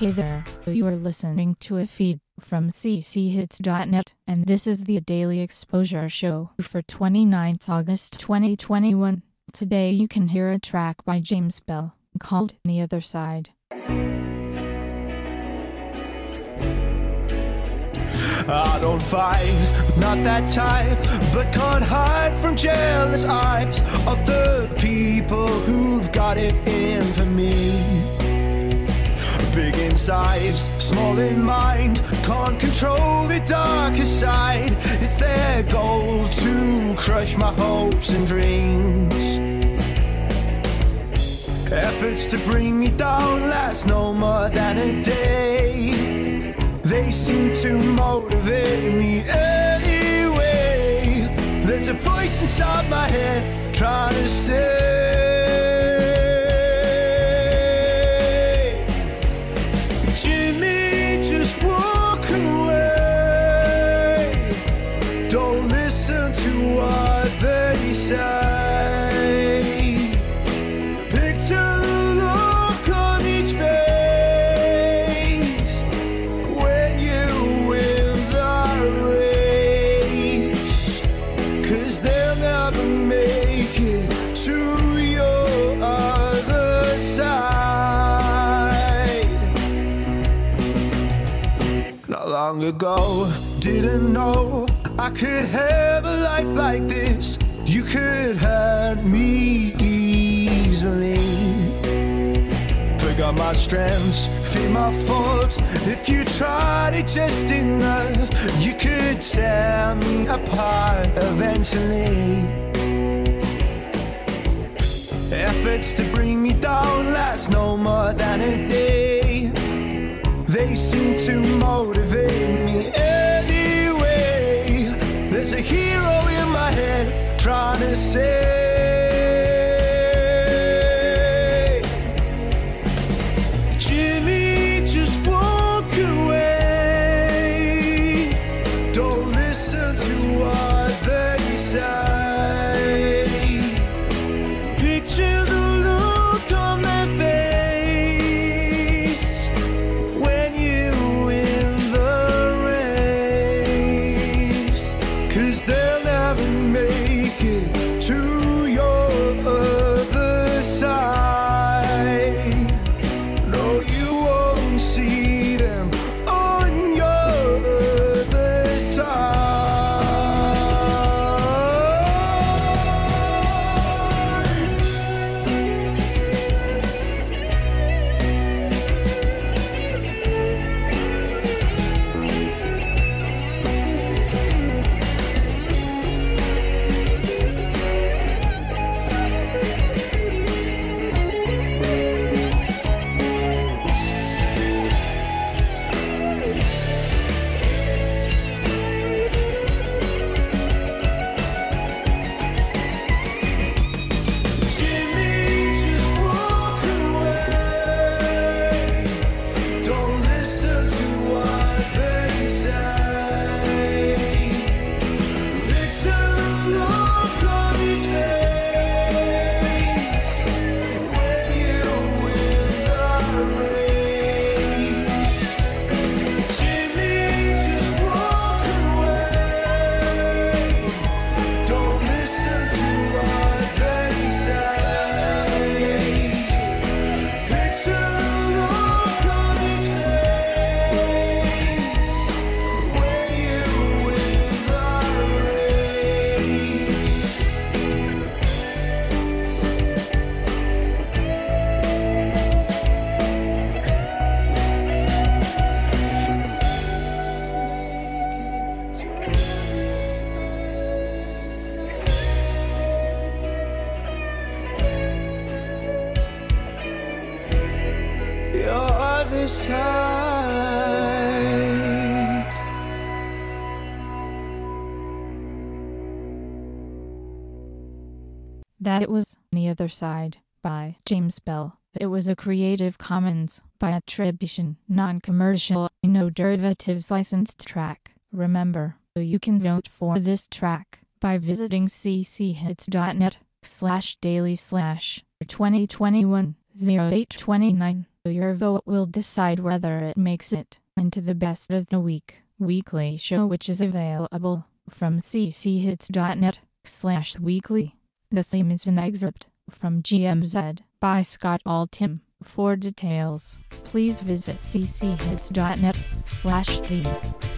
Hey there, you are listening to a feed from cchits.net, and this is the Daily Exposure Show for 29th August 2021. Today you can hear a track by James Bell, called The Other Side. I don't fight, not that type, but can't hide from jealous eyes of the people who've got it in for me. Big in size, small in mind, can't control the darker side. It's their goal to crush my hopes and dreams. Efforts to bring me down last no more than a day. They seem to motivate me anyway. There's a voice inside my head trying to say, Jimmy, just walk away. Don't listen to what they say. Picture the look on each face when you win the race, 'cause they'll never make it to your other side. Not long ago, didn't know I could have a life like this. You could hurt me easily. Forgot my strengths, fear my faults. If you tried it just enough, you could tear me apart eventually. Efforts to bring me down last no more than a day. They seem to motivate me anyway. There's a hero in my head trying to say, Jimmy, just walk away. Don't listen to what they say. Picture the look on their face when you win the race, 'cause they'll never make it to your other side. No, you won't see them on your other side. Jimmy, just walk away. Don't listen to what they say. Picture the look on each face when you win the race. Jimmy, just walk away. Don't listen to what they say. Picture the look on each face when you win the race. Your other side. That was The Other Side by James Bell. It was a Creative Commons by attribution, non-commercial, no derivatives licensed track. Remember, you can vote for this track by visiting cchits.net/daily/2021 0829. Your vote will decide whether it makes it into the Best of the Week weekly show, which is available from cchits.net/weekly. The theme is an excerpt from GMZ by Scott Altham. For details, please visit cchits.net/theme.